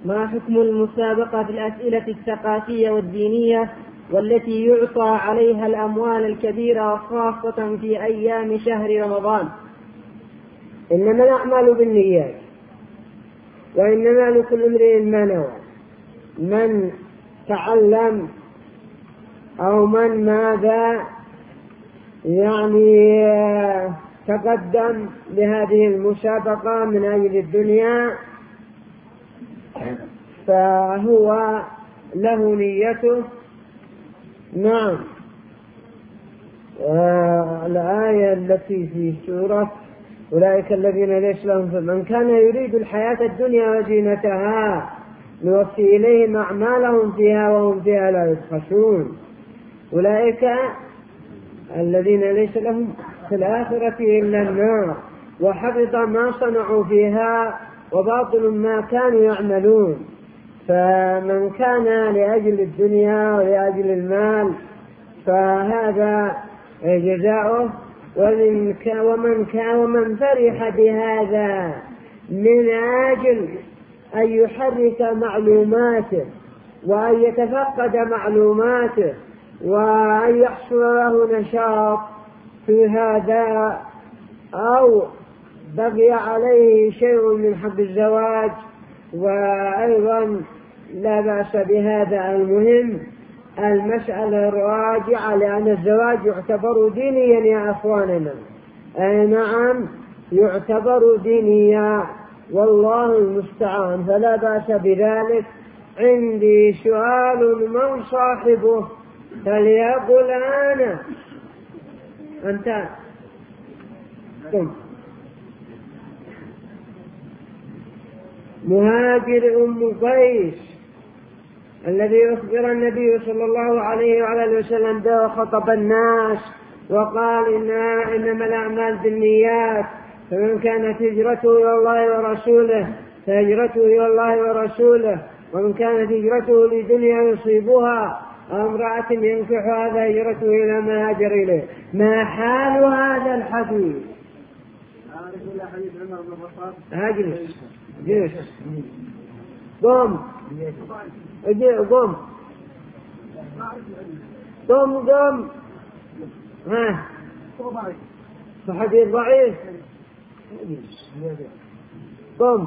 ما حكم المسابقة في الأسئلة الثقافية والدينية والتي يعطى عليها الأموال الكبيرة خاصة في أيام شهر رمضان؟ إنما الأعمال بالنيات، وإنما لكل امرئ ما نوى. من تعلم أو من ماذا يعني تقدم لهذه المسابقة من أجل الدنيا فهو له نيته. نعم. الآية التي في سورة أولئك الذين ليس لهم من كان يريد الحياة الدنيا وزينتها نوفي إليهم أعمالهم فيها وهم فيها لا يبخسون. أولئك الذين ليس لهم في الآخرة إلا النار وحبط ما صنعوا فيها وباطل ما كانوا يعملون. فمن كان لأجل الدنيا ولأجل المال فهذا جزاؤه، ومن فرح بهذا من أجل أن يحرك معلوماته وأن يتفقد معلوماته وأن يحصل له نشاط في هذا، أو بقي عليه شيء من حب الزواج وأيضا لا بأس بهذا. المهم المسألة الراجعة، لأن الزواج يعتبر دينيا يا أخواننا. أي نعم يعتبر دينيا والله المستعان، فلا بأس بذلك. عندي سؤال من صاحبه فليقل أنا. أنت قم. مهاجر أم قيس الذي أخبر النبي صلى الله عليه وعلى وسلم به وخطب الناس وقال إنما الأعمال بالنيات، فمن كانت هجرته إلى الله ورسوله فهجرته إلى الله ورسوله، ومن كانت هجرته لدنيا يصيبها أو امرأة ينكحها فهجرته إلى ما هاجر إليه. ما حال هذا الحديث؟ اجلس قم قم قم قم. ها حديث ضعيف. قم.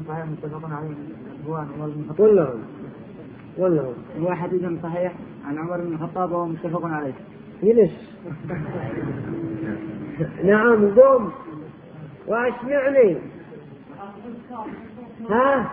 والله هو حديث صحيح عن عمر بن الخطاب وهو متفق عليه. جلس. نعم قم واسمعني. ها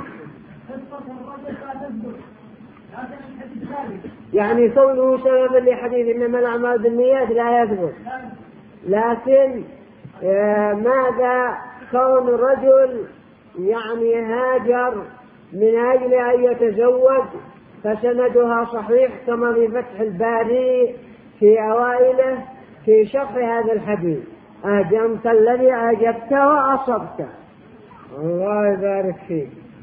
يعني كونه سببا لحديث إنما الأعمال بالنيات لا يثبت، لكن ماذا كون الرجل يعني هاجر من أجل أن يتزوج فسندها صحيح كما في فتح الباري في أوائله في شرح هذا الحديث. أجمت الذي أجبت وأصبت. الله يبارك فيك.